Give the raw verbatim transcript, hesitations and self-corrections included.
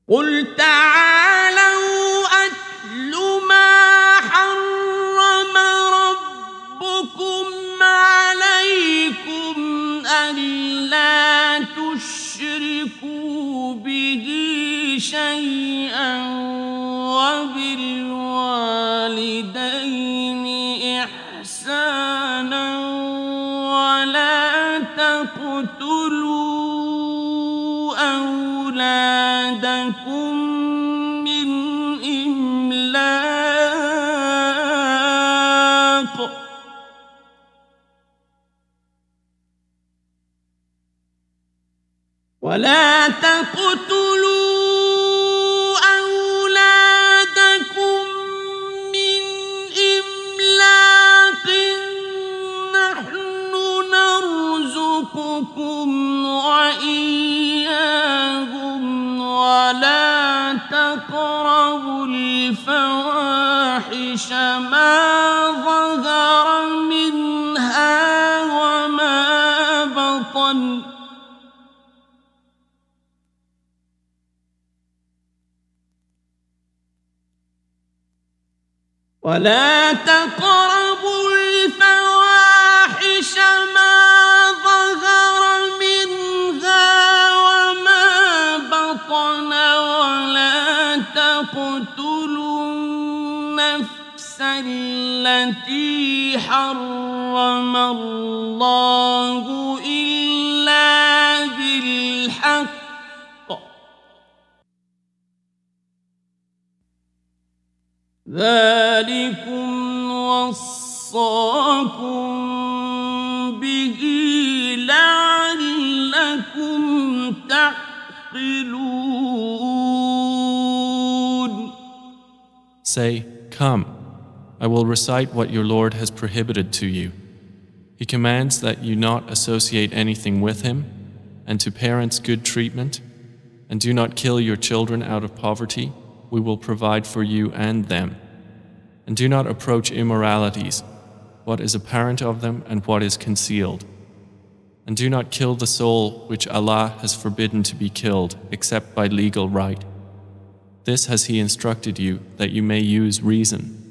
قل تعالوا أتل ما حرم ربكم عليكم ألا تشركوا به شيئا وبالوالدين إحسانا ولا تقتلوا أولادكم من إملاق ولا تقتلوا أولادكم من إملاق نحن نرزقكم وإياهم ولا تقربوا الفواحش ما ظهر منها وما بطن ولا تقربوا الفواحش ما ظهر منها وما بطن ولا تقتلوا النفس التي حرم الله إلا بالحق ذلكم وصاكم به لعلكم تعقلون. Say, come, I will recite what your Lord has prohibited to you. He commands that you not associate anything with him, and to parents good treatment, and do not kill your children out of poverty. We will provide for you and them. And do not approach immoralities, what is apparent of them and what is concealed. And do not kill the soul which Allah has forbidden to be killed except by legal right. This has He instructed you that you may use reason.